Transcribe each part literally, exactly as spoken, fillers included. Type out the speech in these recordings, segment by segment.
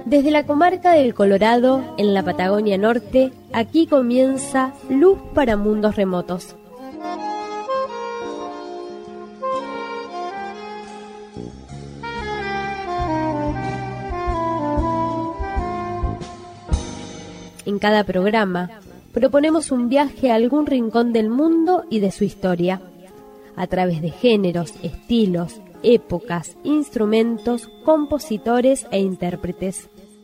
Desde la comarca del Colorado, en la Patagonia Norte, aquí comienza Luz para Mundos Remotos. En cada programa, proponemos un viaje a algún rincón del mundo y de su historia, a través de géneros, estilos, épocas, instrumentos, compositores e intérpretes.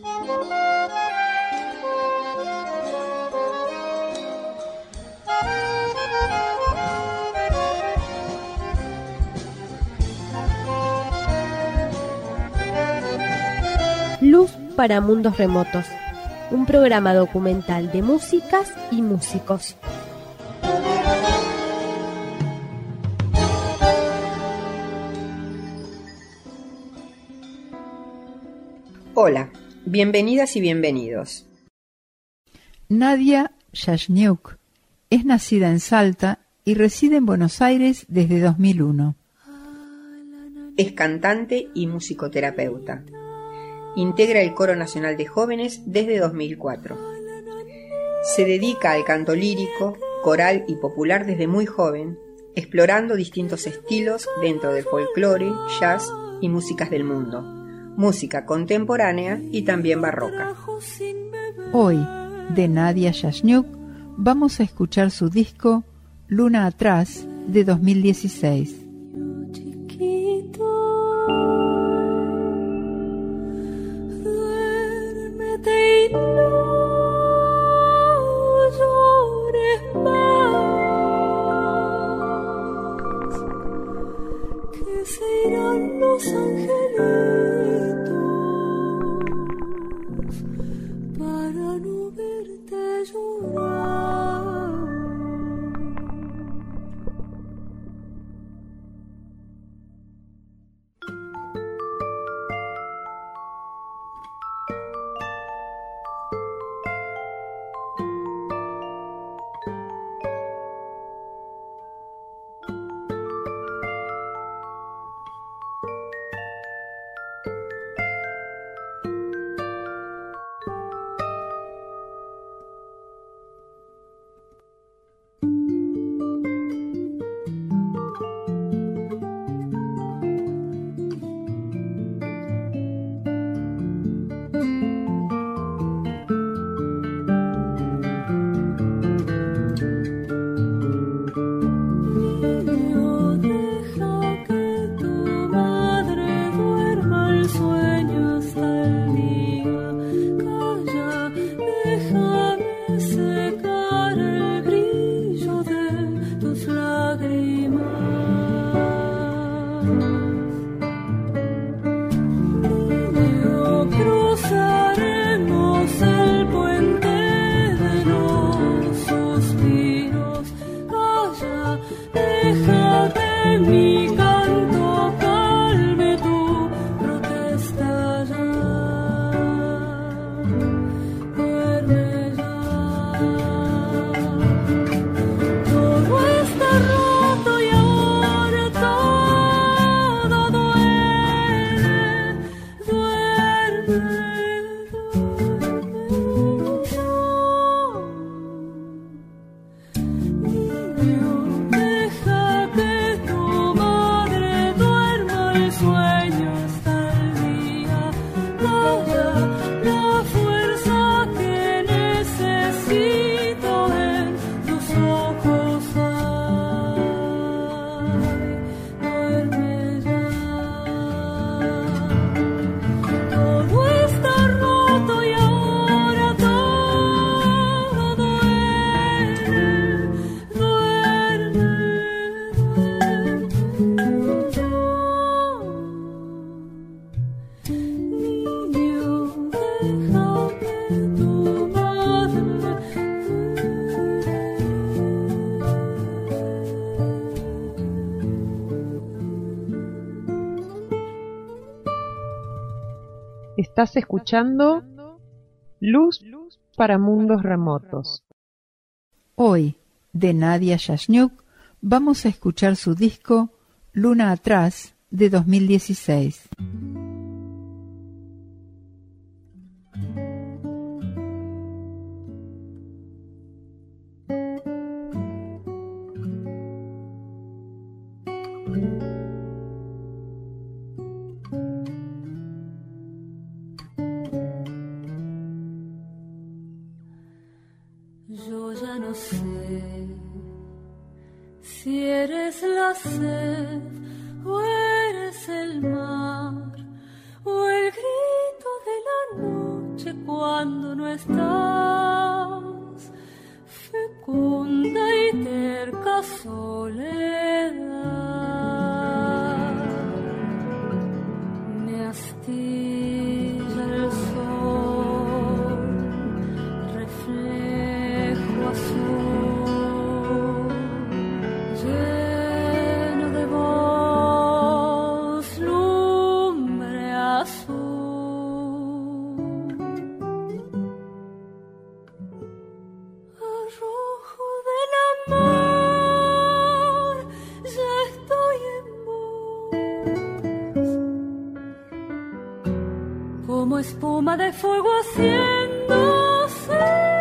Luz para Mundos Remotos, un programa documental de músicas y músicos. Hola, bienvenidas y bienvenidos. Nadia Yashniuk es nacida en Salta y reside en Buenos Aires desde dos mil uno. Es cantante y musicoterapeuta. Integra el Coro Nacional de Jóvenes desde dos mil cuatro. Se dedica al canto lírico, coral y popular desde muy joven, explorando distintos estilos dentro del folclore, jazz y músicas del mundo, música contemporánea y también barroca. Hoy, de Nadia Yashniuk, vamos a escuchar su disco Luna Atrás de dos mil dieciséis. Los angelitos para no verte llorar. Estás escuchando Luz para Mundos Remotos. Hoy, de Nadia Yashniuk, vamos a escuchar su disco Luna Atrás de dos mil dieciséis. sé si eres la sed o eres el mar o el grito de la noche cuando no estás, fecunda y terca soledad. Me astilla el sol, reflejo azul, lleno de voz, lumbre azul. Arrojo del amor, ya estoy en vos, como espuma de fuego haciéndose.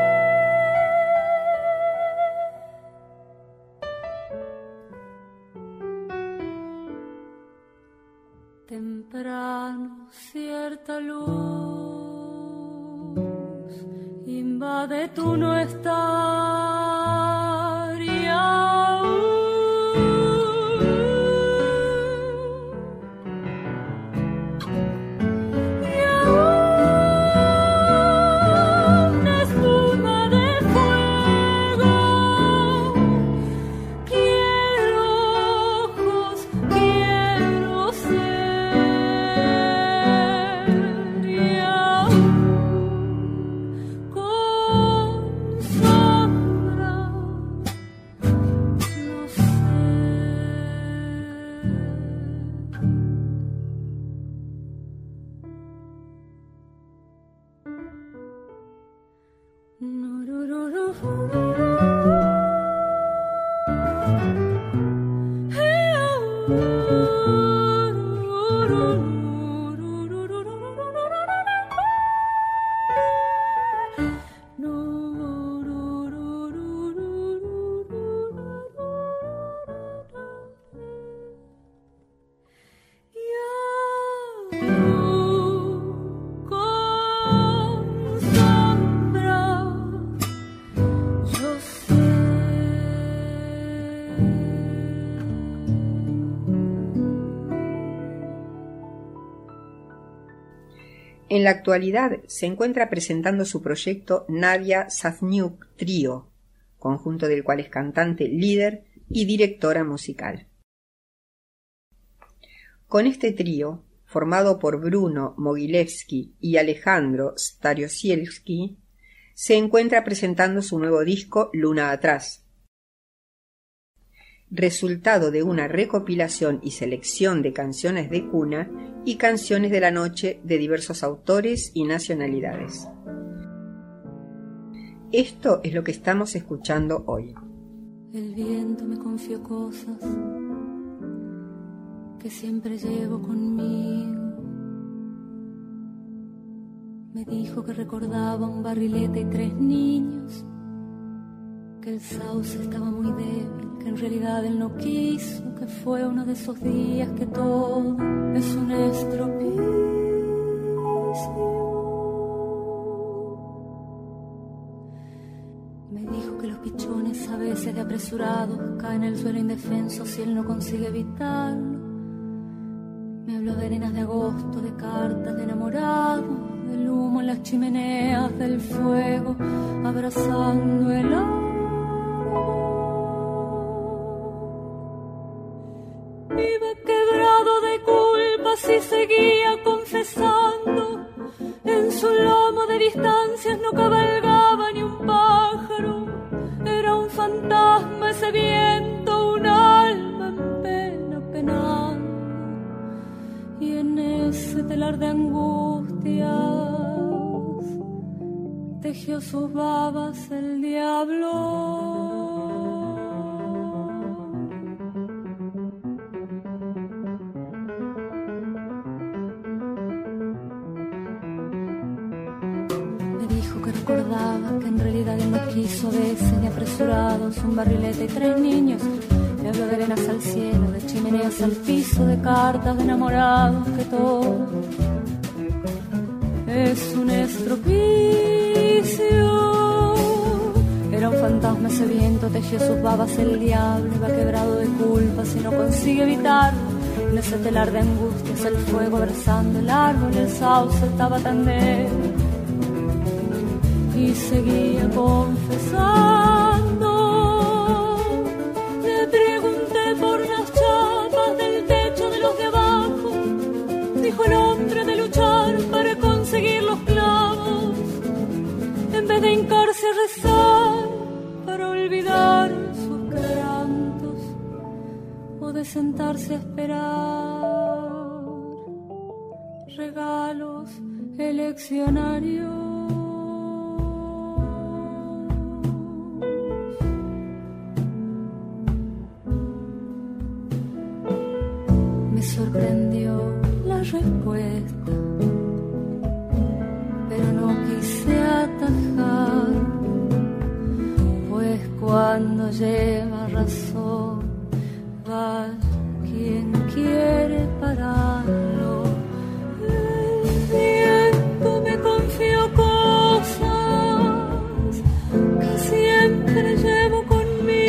Temprano cierta luz invade tu no estar y aún, y aún espuma de fuego. Quiero ojos, quiero ser y aún con sombra, no sé. Con sombra, yo sé. En la actualidad se encuentra presentando su proyecto Nadia Savniuk Trio, conjunto del cual es cantante, líder y directora musical. Con este trío, formado por Bruno Mogilevsky y Alejandro Starosielski, se encuentra presentando su nuevo disco Luna Atrás, resultado de una recopilación y selección de canciones de cuna y canciones de la noche de diversos autores y nacionalidades. Esto es lo que estamos escuchando hoy. El viento me confió cosas que siempre llevo conmigo. Me dijo que recordaba un barrilete y tres niños, que el sauce estaba muy débil, que en realidad él no quiso, que fue uno de esos días que todo es un estropicio. Me dijo que los pichones a veces de apresurados caen en el suelo indefenso si él no consigue evitarlo. Me habló de arenas de agosto, de cartas de enamorado, del humo en las chimeneas, del fuego abrazando el árbol. Iba quebrado de culpas y seguía confesando. En su lomo de distancias no cabalgaba ni un pájaro. Era un fantasma ese viento, un alma en pena penando. Y en ese telar de angustias tejió sus babas el diablo. Recordaba que en realidad él no quiso, a veces ni apresurados, un barrilete y tres niños. Me habló de arenas al cielo, de chimeneas al piso, de cartas de enamorados, que todo es un estropicio. Era un fantasma ese viento, tejió sus babas el diablo, va quebrado de culpa si no consigue evitarlo. En ese telar de angustias el fuego abrazando el árbol, el sauce estaba tan negro y seguía confesando. Le pregunté por las chapas del techo de los de abajo, dijo el hombre de luchar para conseguir los clavos, en vez de hincarse a rezar para olvidar sus quebrantos o de sentarse a esperar regalos eleccionarios. Me sorprendió la respuesta, pero no quise atajar, pues cuando lleva razón va quien quiere pararlo. El viento me confió cosas que siempre llevo conmigo.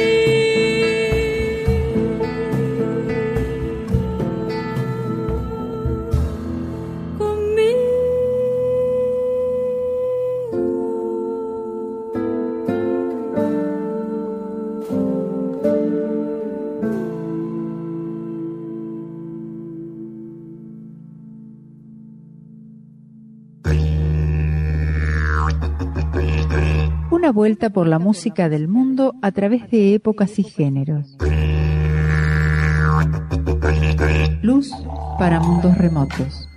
Una vuelta por la música del mundo a través de épocas y géneros. Luz para mundos remotos.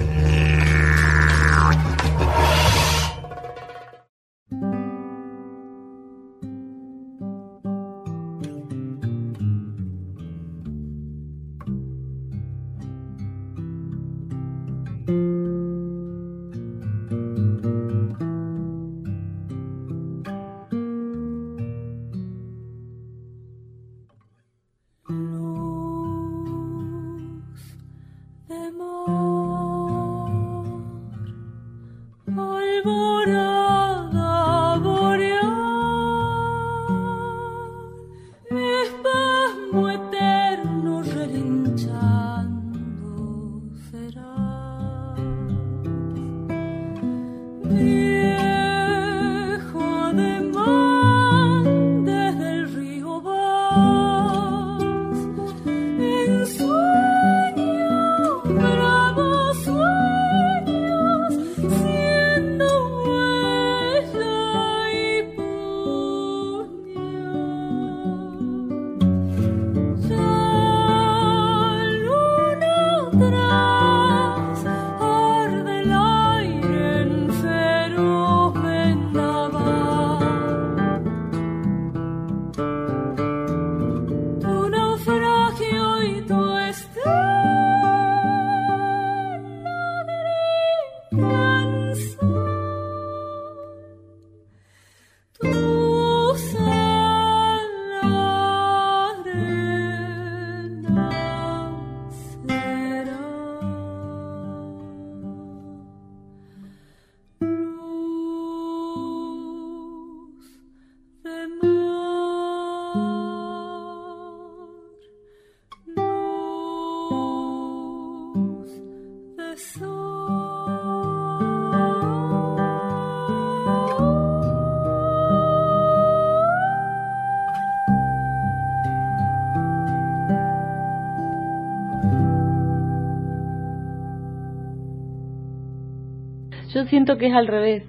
Yo siento que es al revés,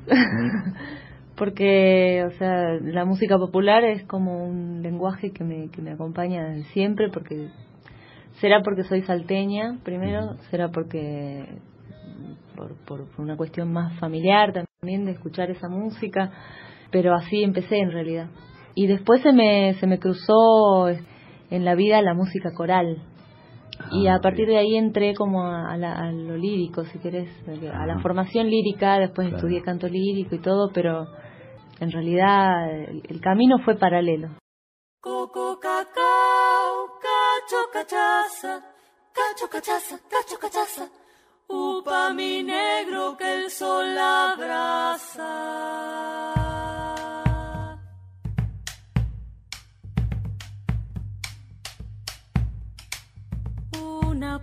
porque, o sea, la música popular es como un lenguaje que me, que me acompaña desde siempre, porque será porque soy salteña, primero, será porque por, por, por una cuestión más familiar también de escuchar esa música, pero así empecé en realidad. Y después se me, se me cruzó en la vida la música coral. Y a partir de ahí entré como a, la, a lo lírico, si querés, a la formación lírica, después claro. Estudié canto lírico y todo, pero en realidad el, el camino fue paralelo. Coco, cacao, cacho, cachaza, cacho, cachaza, cacho, cachaza, upa mi negro que el sol abraza.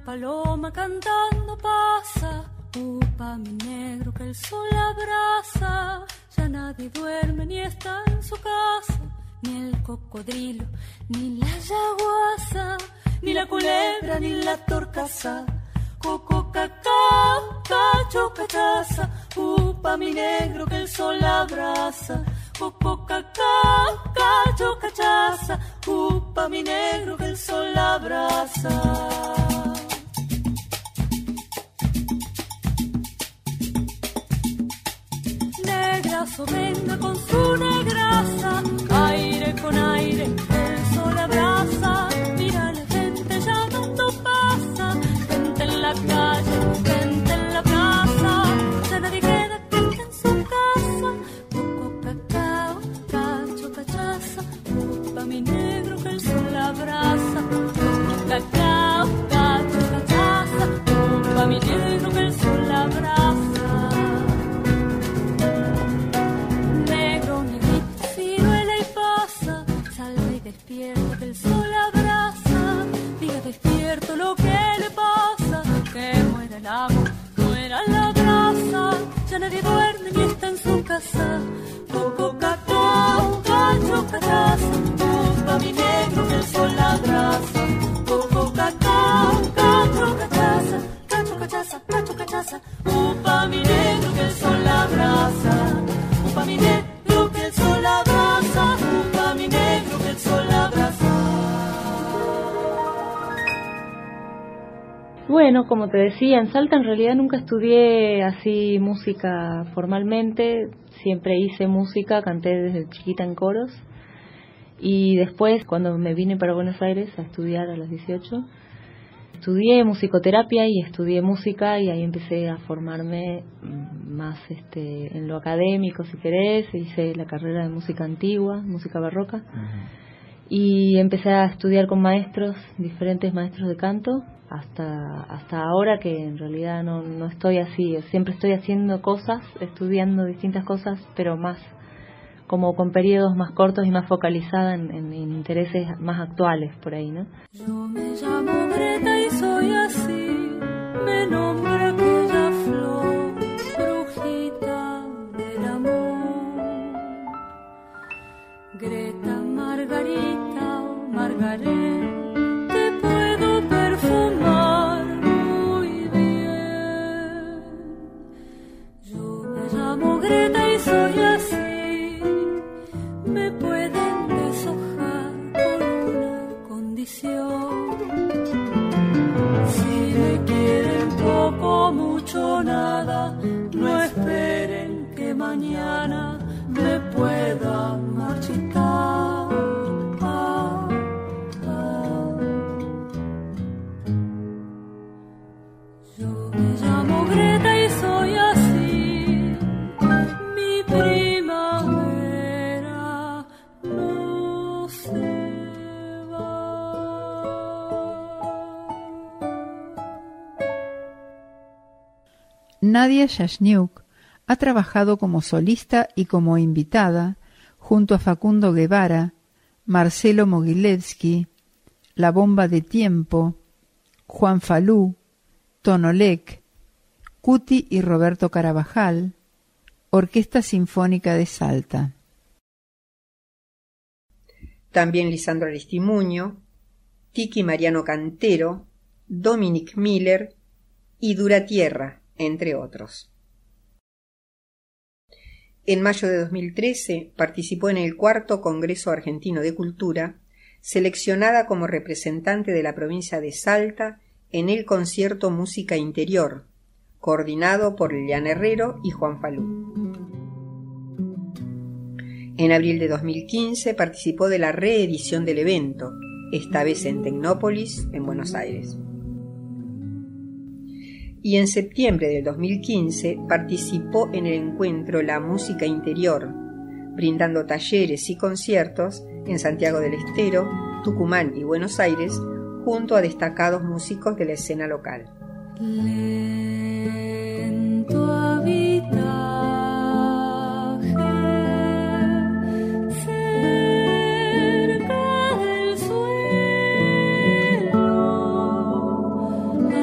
paloma cantando pasa, upa mi negro que el sol abraza. Ya nadie duerme ni está en su casa, ni el cocodrilo, ni la yaguasa, ni la culebra, ni la torcaza. Coco, cacao, cacho, cachaza, upa mi negro que el sol abraza. Coco, cacao, cacho, cachaza, upa mi negro que el sol abraza. Negrazo venga con su negraza, aire con aire, el sol abraza. Mira la gente ya cuando pasa, gente en la calle, gente en la plaza, ya nadie queda que esté en su casa. Coco, cacao, cacho, cachaza, upa mi negro que el sol abraza. Coco, cacao, cacho, cachaza, upa mi negro que el sol abraza. Despierto que el sol abraza, diga despierto lo que le pasa, que muera el agua, muera la brasa, ya nadie duerme ni está en su casa. Coco, cacao, cacho, cachaza, upa mi negro que el sol abraza. Coco, cacao, cacho, cachaza, cacho, cachaza, cacho, cachaza, upa mi negro que el sol abraza. Upa mi negro que el sol abraza, upa mi negro que el sol abraza. Bueno, como te decía, en Salta en realidad nunca estudié así música formalmente, siempre hice música, canté desde chiquita en coros y después cuando me vine para Buenos Aires a estudiar a los dieciocho, estudié musicoterapia y estudié música y ahí empecé a formarme más este en lo académico, si querés, hice la carrera de música antigua, música barroca. Uh-huh. Y empecé a estudiar con maestros, diferentes maestros de canto, hasta hasta ahora que en realidad no, no estoy así, siempre estoy haciendo cosas, estudiando distintas cosas, pero más como con periodos más cortos y más focalizada en, en, en intereses más actuales por ahí, ¿no? Yo me llamo Greta y soy así, me nombra aquella flor, brujita del amor. Greta, Margarita o Margaret, te puedo perfumar muy bien. Yo me llamo Greta y soy así, me pueden deshojar con una condición. Si me quieren poco, mucho, nada, no esperen que mañana me pueda marchitar. Ah, ah. Yo me llamo Greta y soy así, mi primavera no se va. Nadia Yashniuk ha trabajado como solista y como invitada junto a Facundo Guevara, Marcelo Mogilevsky, La Bomba de Tiempo, Juan Falú, Tonolec, Cuti y Roberto Carabajal, Orquesta Sinfónica de Salta. También Lisandro Aristimuño, Tiki Mariano Cantero, Dominic Miller y Dura Tierra, entre otros. En mayo de dos mil trece participó en el cuarto Congreso Argentino de Cultura, seleccionada como representante de la provincia de Salta en el concierto Música Interior, coordinado por Liliana Herrero y Juan Falú. En abril de dos mil quince participó de la reedición del evento, esta vez en Tecnópolis, en Buenos Aires. Y en septiembre del dos mil quince participó en el encuentro La Música Interior, brindando talleres y conciertos en Santiago del Estero, Tucumán y Buenos Aires, junto a destacados músicos de la escena local. Lento habitaje, cerca del suelo,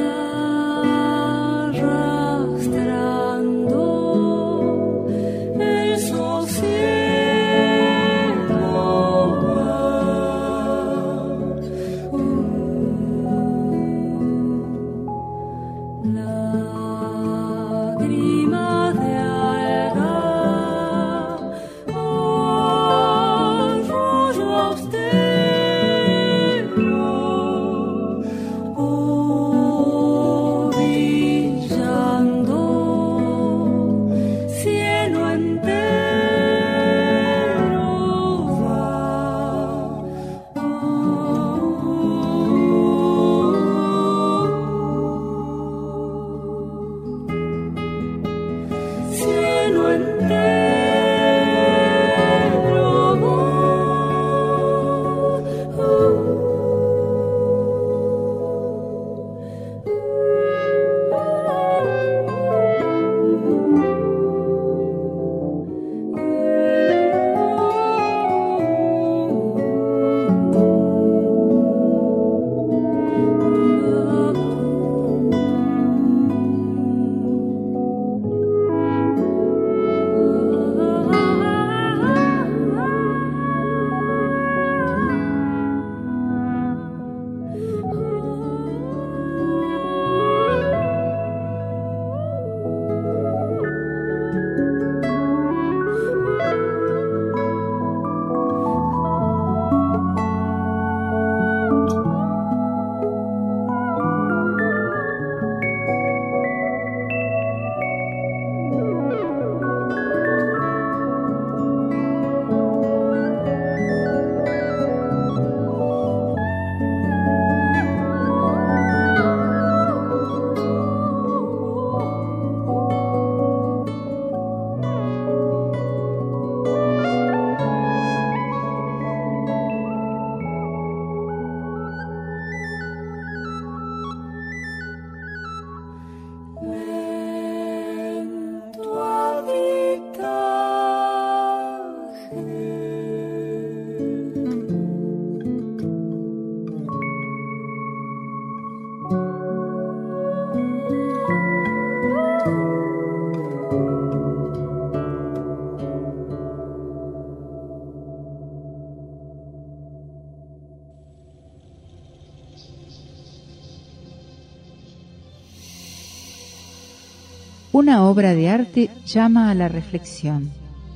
Una obra de arte llama a la reflexión.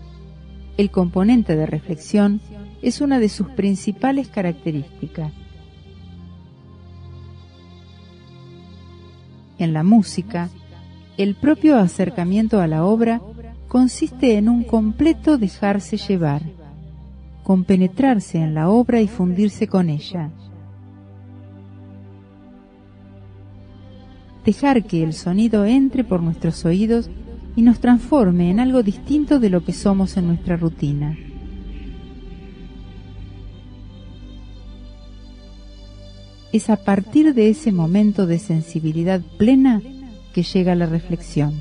El componente de reflexión es una de sus principales características. En la música, el propio acercamiento a la obra consiste en un completo dejarse llevar, compenetrarse en la obra y fundirse con ella. Dejar que el sonido entre por nuestros oídos y nos transforme en algo distinto de lo que somos en nuestra rutina. Es a partir de ese momento de sensibilidad plena que llega la reflexión.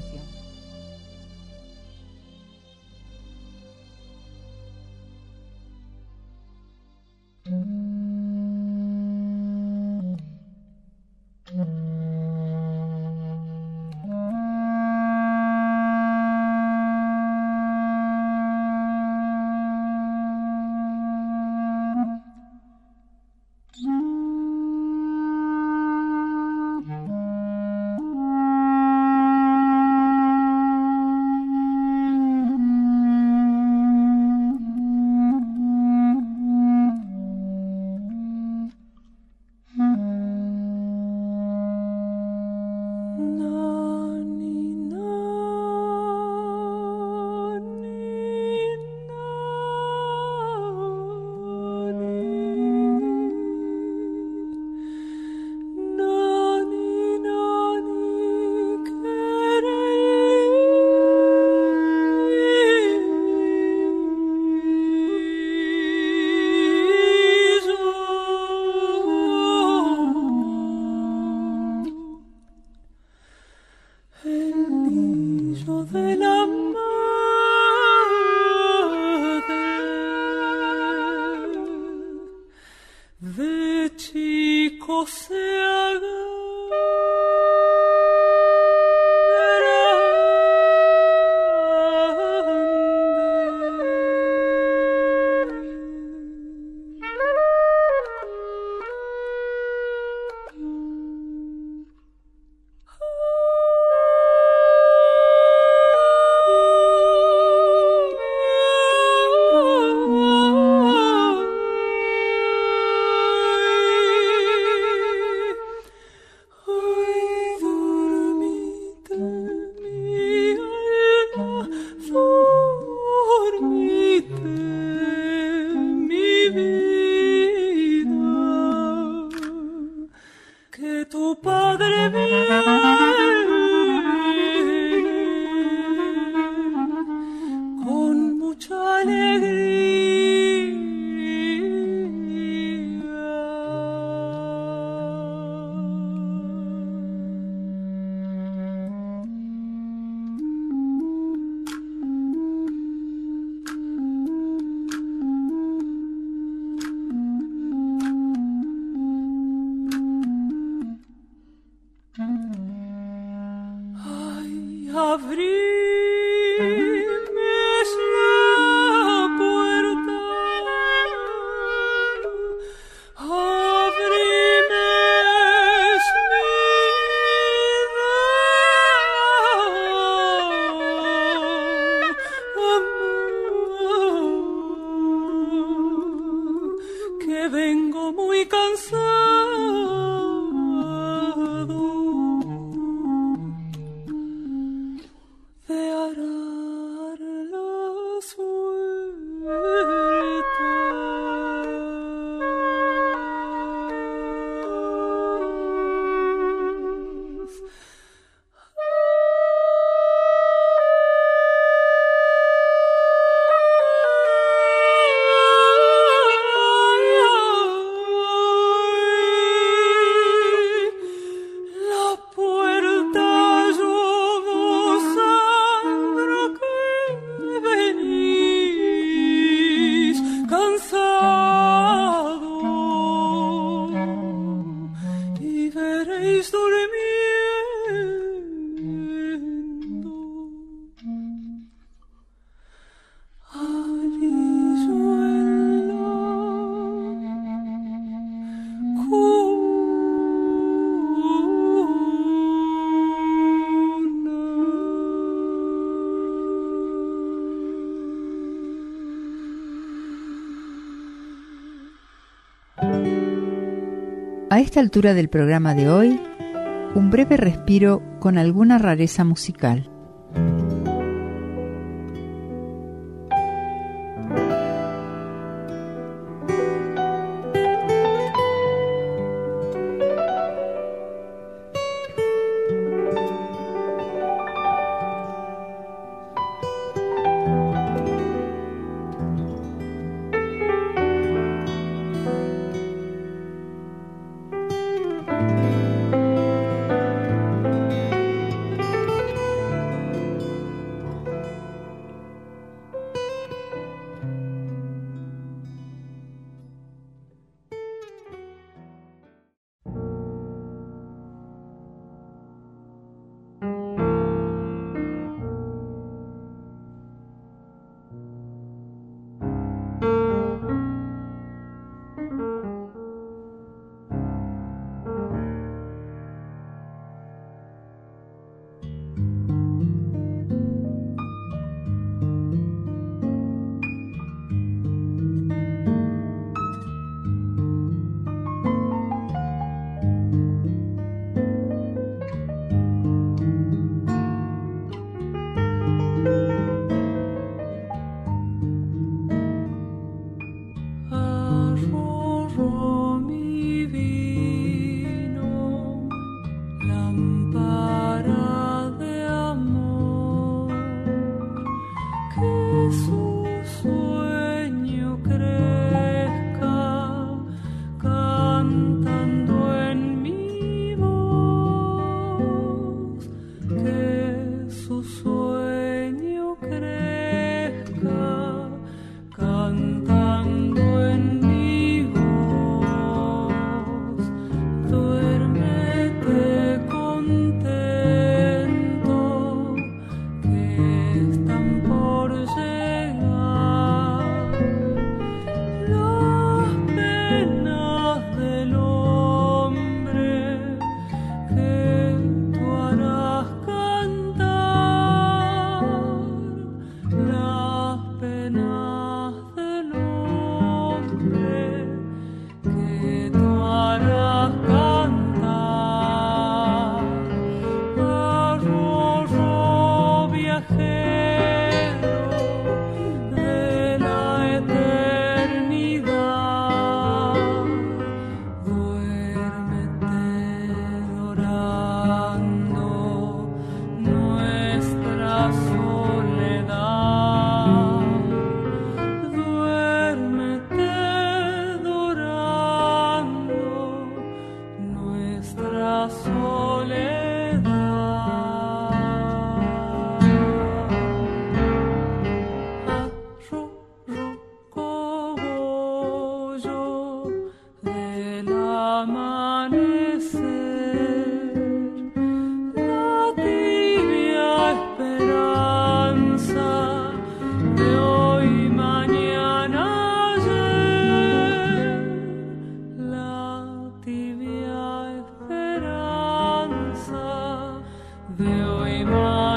A esta altura del programa de hoy, un breve respiro con alguna rareza musical.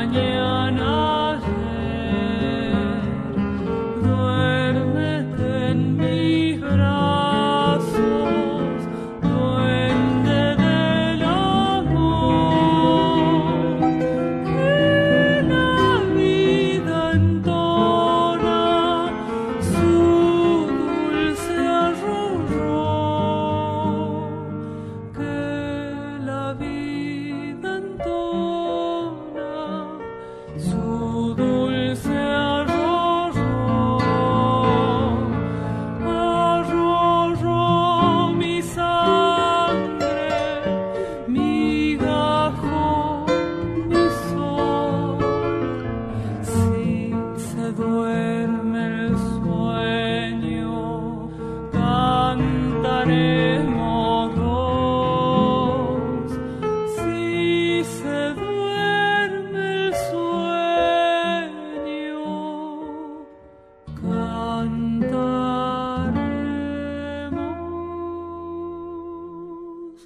mañana ayer. Duérmete en mis brazos, duende del amor, que la vida entona su dulce arrullo, que la vida entona su dulce arrullo, arrullo mi sangre, mi gajo, mi sol. Si se duerme el sueño, cantaremos dos. Si se duerme el sueño, cantaremos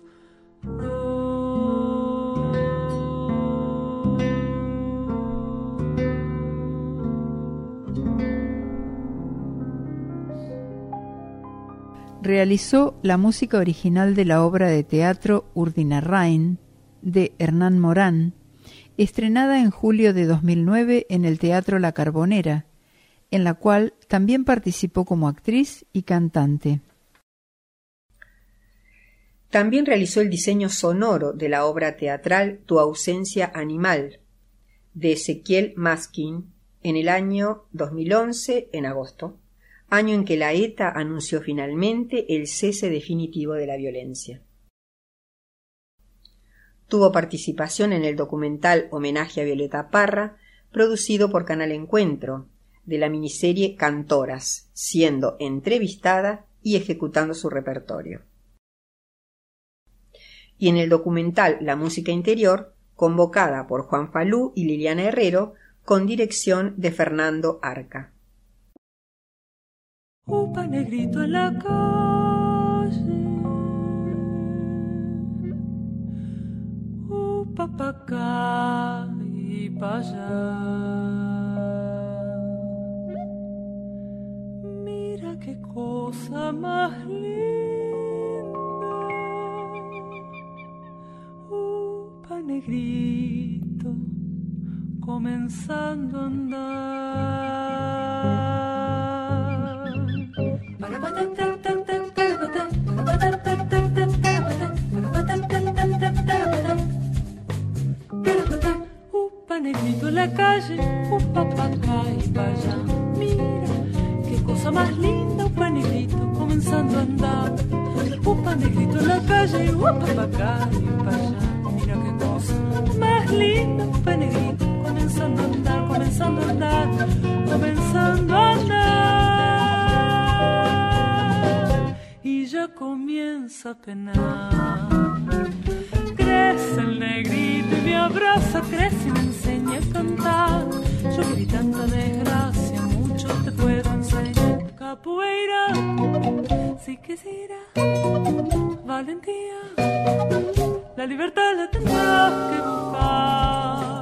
Realizó la música original de la obra de teatro Urdinarrain de Hernán Morán, estrenada en julio de dos mil nueve en el Teatro La Carbonera, en la cual también participó como actriz y cantante. También realizó el diseño sonoro de la obra teatral Tu ausencia animal, de Ezequiel Maskin, en el año dos mil once, en agosto, año en que la ETA anunció finalmente el cese definitivo de la violencia. Tuvo participación en el documental Homenaje a Violeta Parra, producido por Canal Encuentro, de la miniserie Cantoras, siendo entrevistada y ejecutando su repertorio. Y en el documental La música interior, convocada por Juan Falú y Liliana Herrero, con dirección de Fernando Arca. Upa negrito en la calle, upa pa' acá y pa' allá. Mira qué cosa más linda, upa negrito comenzando a andar. Upa negrito en la calle, upa pa' acá y pa' allá. Mira qué cosa más linda, upa negrito comenzando a andar. Upa negrito en la calle, upa pa' acá y pa' allá. Mira qué cosa más linda, upa negrito comenzando a andar, comenzando a andar, comenzando a andar. Y ya comienza a penar. Crece el negrito y me abraza, crece y me enseña a cantar. Yo que vi tanta desgracia, mucho te puedo enseñar. Capoeira, si quisiera, valentía, la libertad la tendrás que buscar.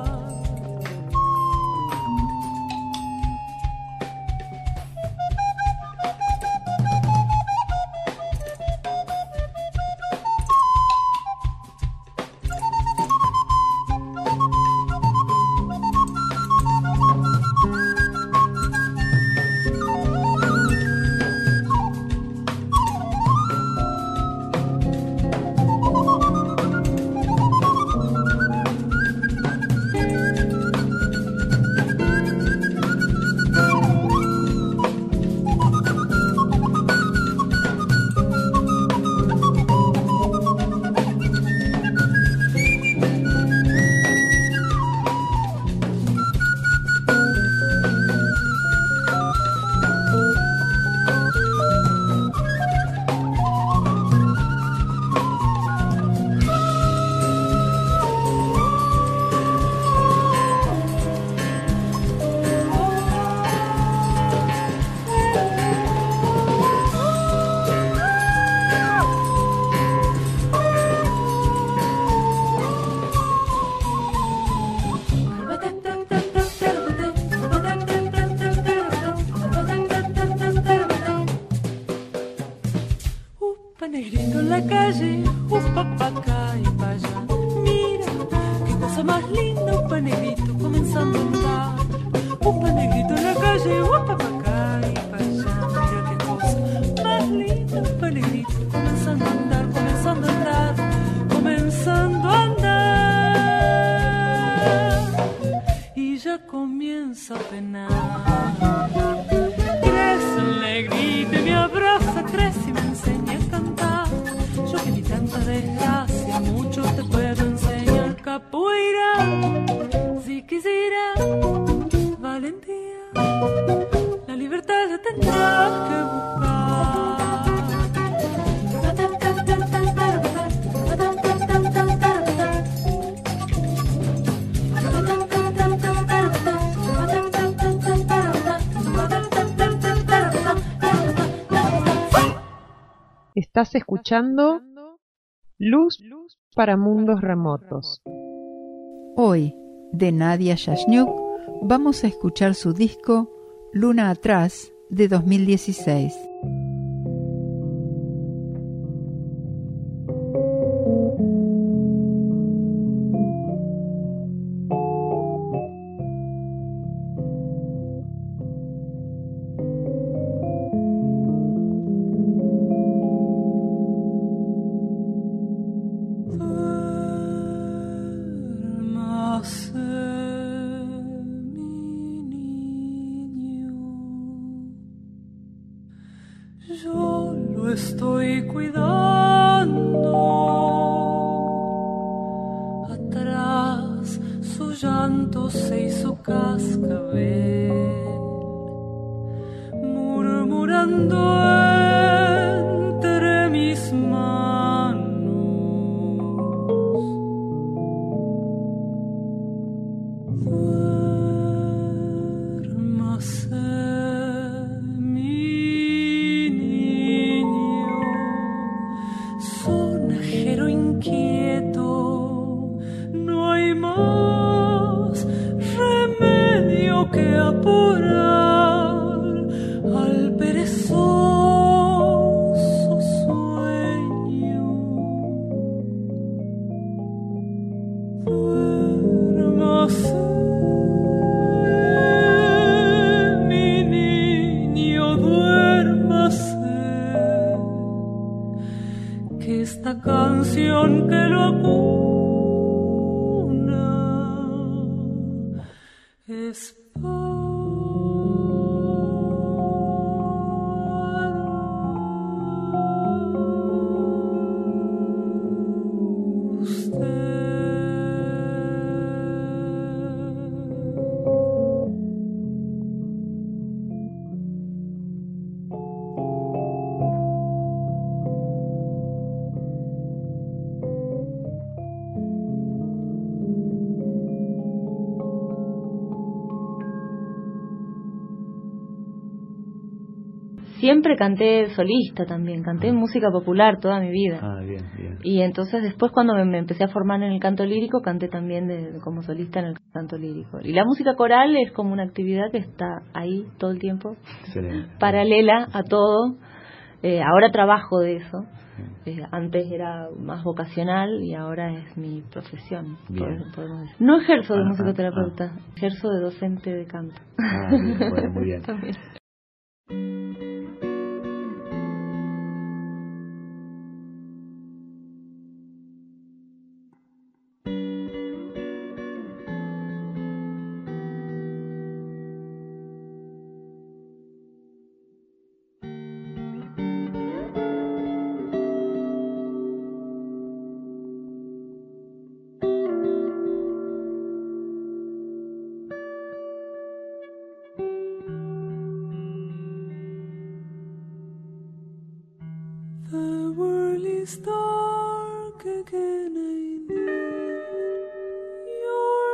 la calle, upa pa' acá y pa' allá. Mira, qué cosa más linda, un panegrito comenzando a andar. Un panegrito en la calle, upa pa' acá y pa' allá. Mira qué cosa más linda, un panegrito comenzando a andar, comenzando a andar, comenzando a andar. Y ya comienza a penar. Crece el negrito y me abraza, crece y me enseña a cantar. Yo que ni tanta desgracia, mucho te puedo enseñar. Capoeira, si quisiera, valentía, la libertad ya tendrás que buscar. Estás escuchando Luz para Mundos Remotos. Hoy, de Nadia Yashnuk, vamos a escuchar su disco Luna Atrás de dos mil dieciséis. Yo lo estoy cuidando. Atrás su llanto se hizo cascabel, murmurando entre mis manos. Duérmase. Que apurar al perezoso sueño. Duérmase, mi niño, duérmase, que esta canción que lo acuna es Siempre canté solista también, canté música popular toda mi vida. Ah, bien, bien. Y entonces después cuando me, me empecé a formar en el canto lírico, canté también de, de, como solista en el canto lírico. Y la música coral es como una actividad que está ahí todo el tiempo, Excelente. Paralela a todo. Eh, ahora trabajo de eso. Eh, antes era más vocacional y ahora es mi profesión. Podemos, podemos decir. No ejerzo de ah, musicoterapeuta, ah, ah. ejerzo de docente de canto. Ah, bien, bueno, muy bien. También. It's dark again, I need your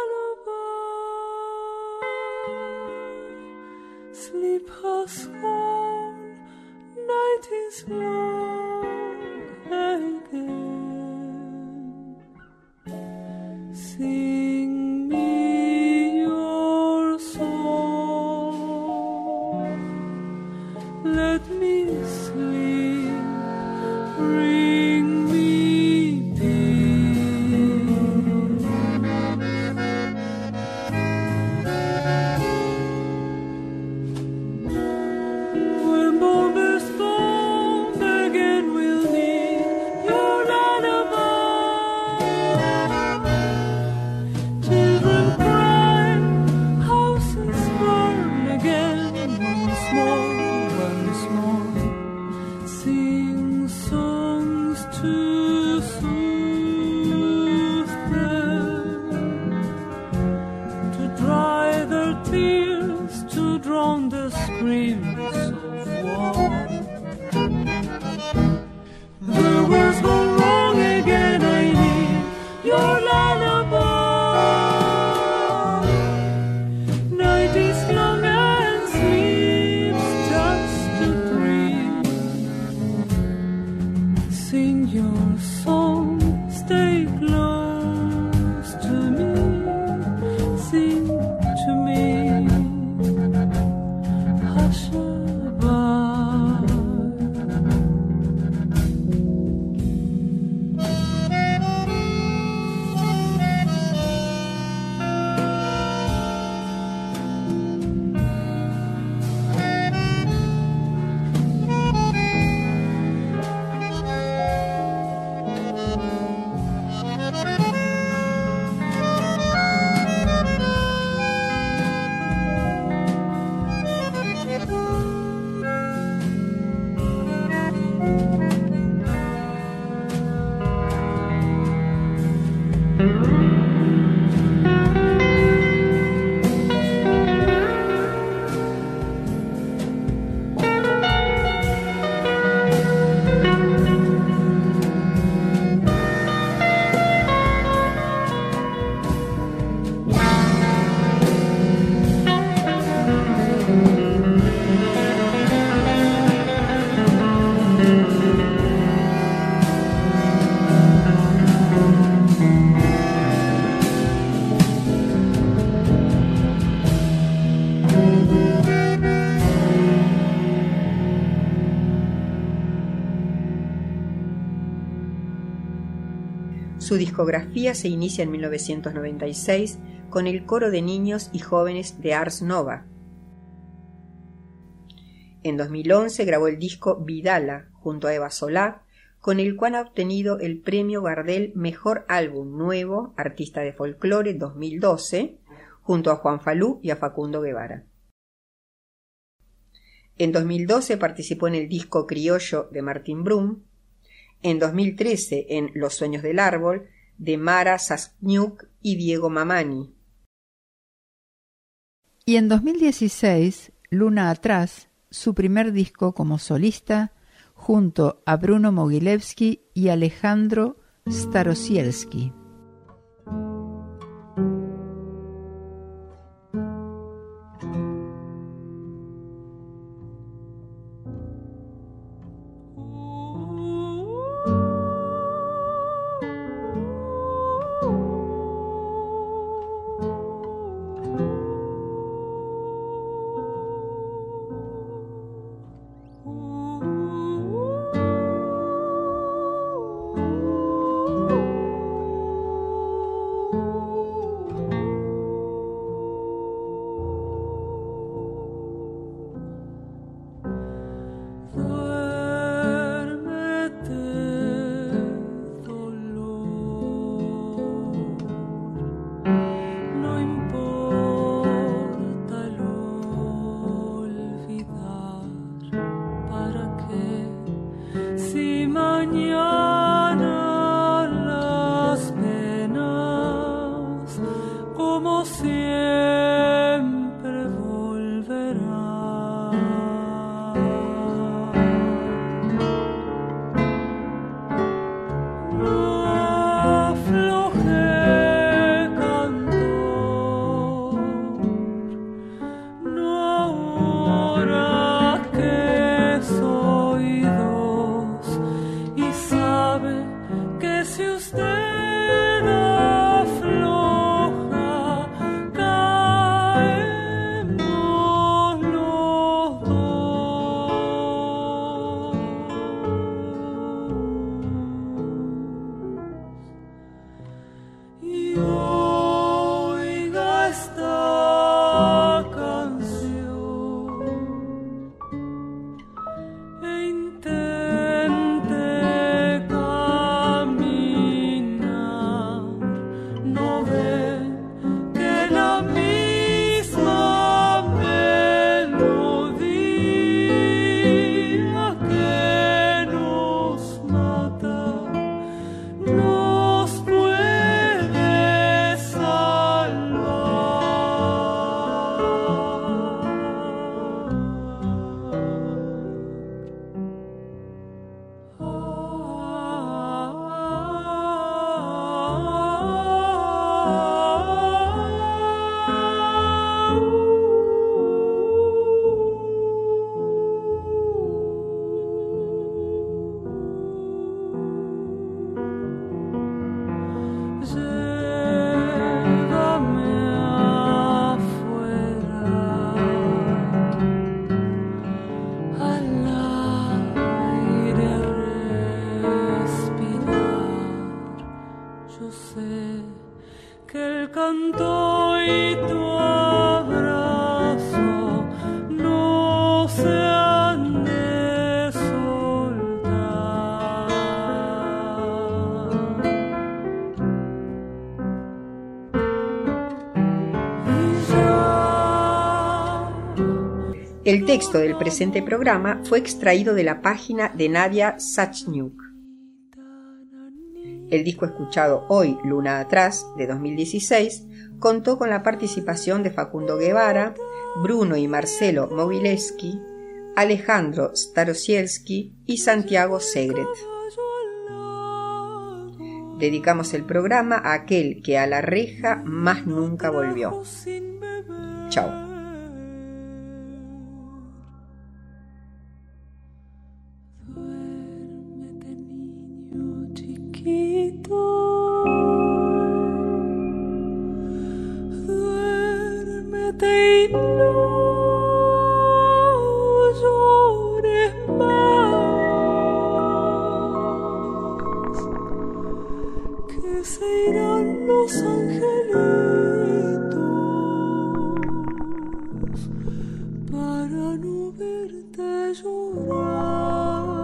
lullaby. Sleep has gone, night is long again. Sing me your song, let me sleep. Free. tears to drown the screams of war. The world's gone wrong again, I need your lullaby. Night is long and sleep's just a dream. Sing your song, stay close to me. Sing to me, Hushabye. Su discografía se inicia en mil novecientos noventa y seis con el coro de niños y jóvenes de Ars Nova. En dos mil once grabó el disco Vidala junto a Eva Solá, con el cual ha obtenido el premio Gardel Mejor Álbum Nuevo Artista de Folclore dos mil doce, junto a Juan Falú y a Facundo Guevara. En dos mil doce participó en el disco Criollo de Martín Brum. En dos mil trece en Los Sueños del Árbol de Mara Sasniuk y Diego Mamani. Y en dos mil dieciséis, Luna Atrás, su primer disco como solista, junto a Bruno Mogilevsky y Alejandro Starosielski. Si usted afloja, El texto del presente programa fue extraído de la página de Nadia Sachniuk. El disco escuchado hoy, Luna Atrás, de dos mil dieciséis, contó con la participación de Facundo Guevara, Bruno y Marcelo Mogileski, Alejandro Starosielski y Santiago Segret. Dedicamos el programa a aquel que a la reja más nunca volvió. Chao. Duérmete y no llores más, que se irán los angelitos para no verte llorar.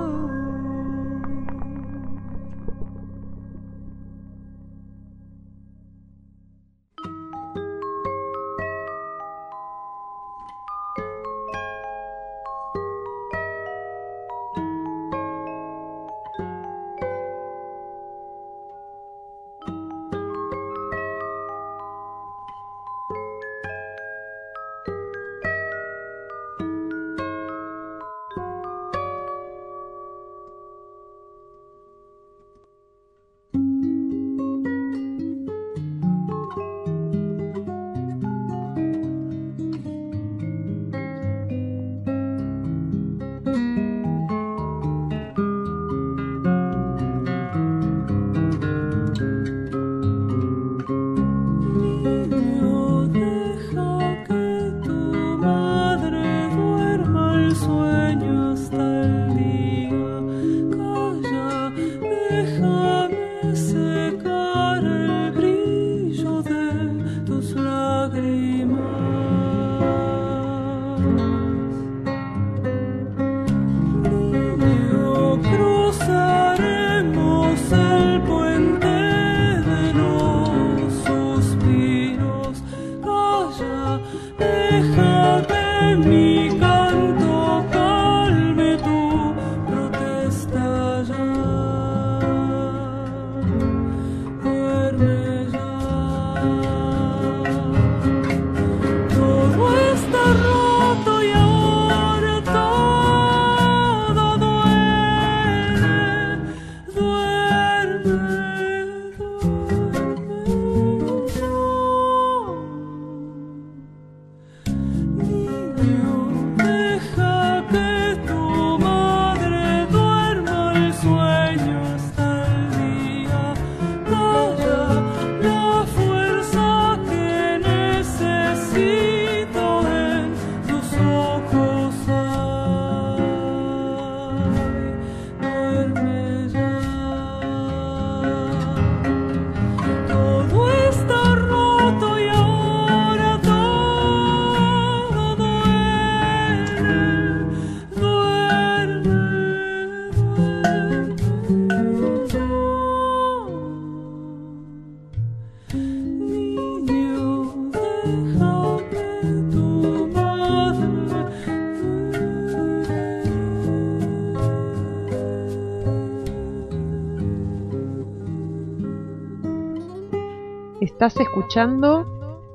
Estás escuchando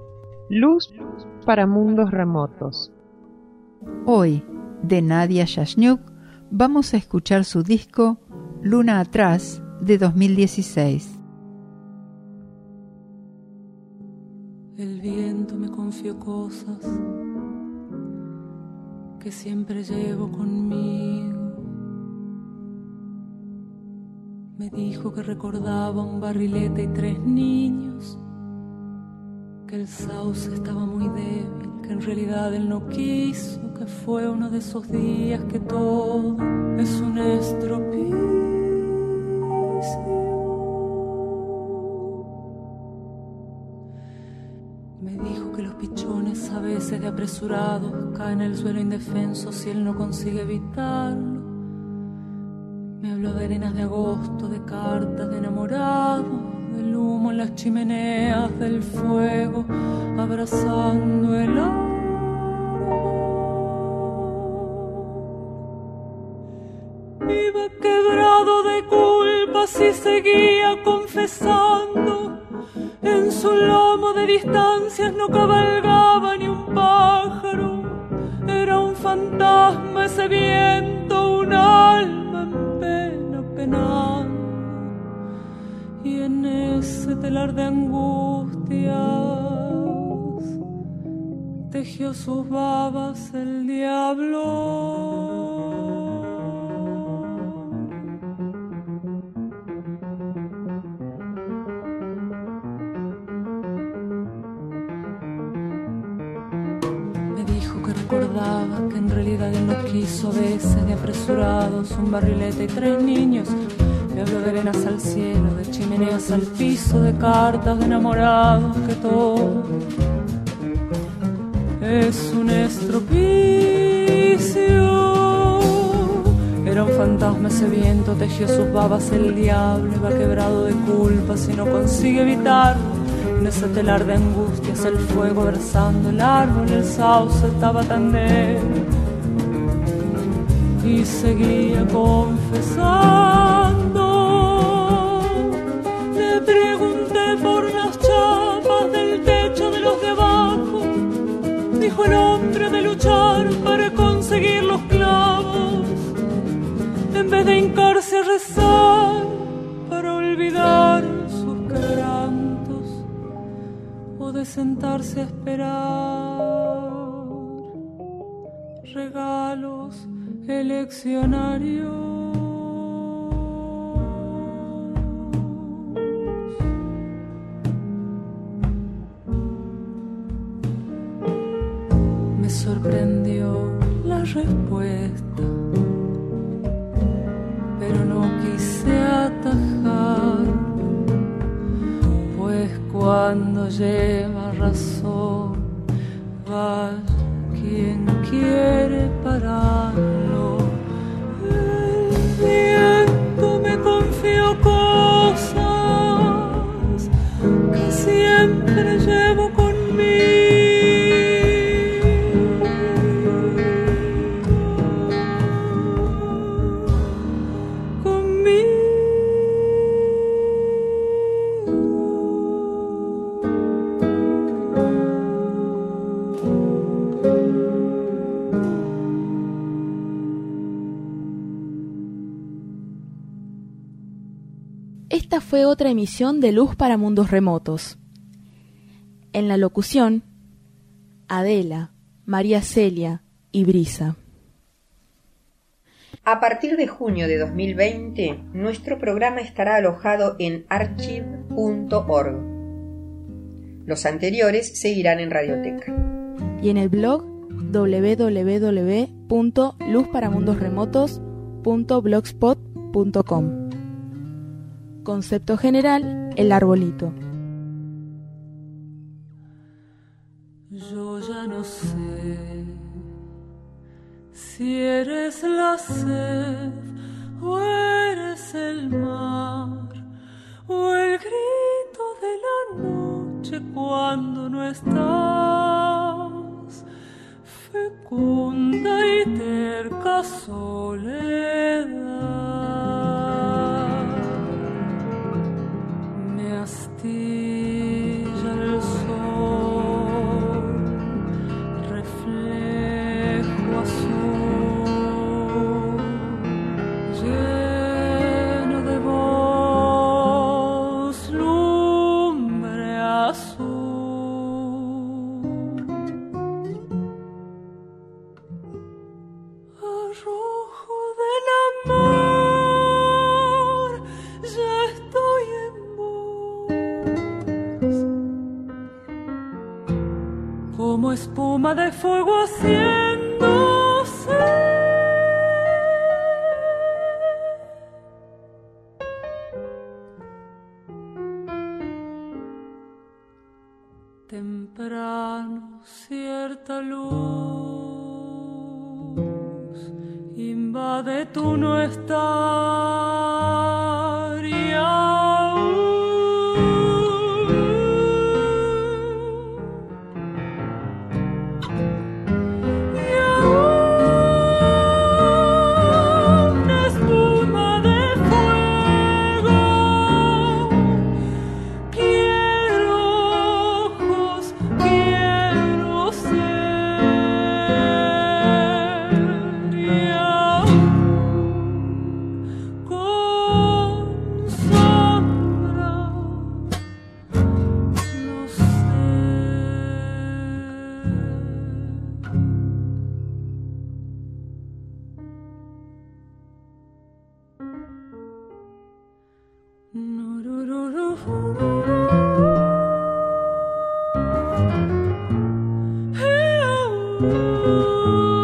Luz para Mundos Remotos. Hoy, de Nadia Sachniuk, vamos a escuchar su disco Luna Atrás, de dos mil dieciséis. El viento me confió cosas que siempre llevo conmigo. Me dijo que recordaba un barrilete y tres niños, que el sauce estaba muy débil, que en realidad él no quiso, que fue uno de esos días que todo es un estropicio. Me dijo que los pichones a veces de apresurados caen en el suelo indefenso si él no consigue evitarlo. Me habló de arenas de agosto, de cartas de enamorado, del humo en las chimeneas, del fuego abrazando el árbol. culpas y seguía confesando. En su lomo de distancias no cabalgaba ni un pájaro. Era un fantasma ese viento, un alma en pena penando. Y en ese telar de angustias tejió sus babas el diablo. Recordaba que en realidad él no quiso a veces ni apresurados un barrilete y tres niños. Me habló de arenas al cielo, de chimeneas al piso, de cartas de enamorados, que todo es un estropicio. Era un fantasma ese viento, tejió sus babas el diablo, y va quebrado de culpas y no consigue evitarlo. En ese telar de angustias el fuego versando, el árbol, el sauce estaba tan débil y seguía confesando. Le pregunté por las chapas del techo de los de abajo. Dijo el hombre de luchar para conseguir los clavos, en vez de hincarse a rezar para olvidar sus quebrantos, de sentarse a esperar regalos eleccionarios. Me sorprendió la respuesta, pero no quise atajar. Cuando lleva razón, va quien quiere pararlo. El viento me confió cosas que siempre llevo Esta fue otra emisión de Luz para Mundos Remotos. En la locución, Adela, María Celia y Brisa. A partir de junio de dos mil veinte, nuestro programa estará alojado en archive punto org. Los anteriores seguirán en Radioteca. Y en el blog doble u doble u doble u punto luz para mundos remotos punto blogspot punto com. Concepto general, el arbolito. Yo ya no sé si eres la sed o eres el mar o el grito de la noche cuando no estás, fecunda y terca soledad. Me astilla el sol, reflejo azul, lleno de voz, lumbre azul. Arrojo del amor, ya estoy en como espuma de fuego haciéndose. Temprano cierta luz invade tu no estar y aún espuma de fuego Thank you.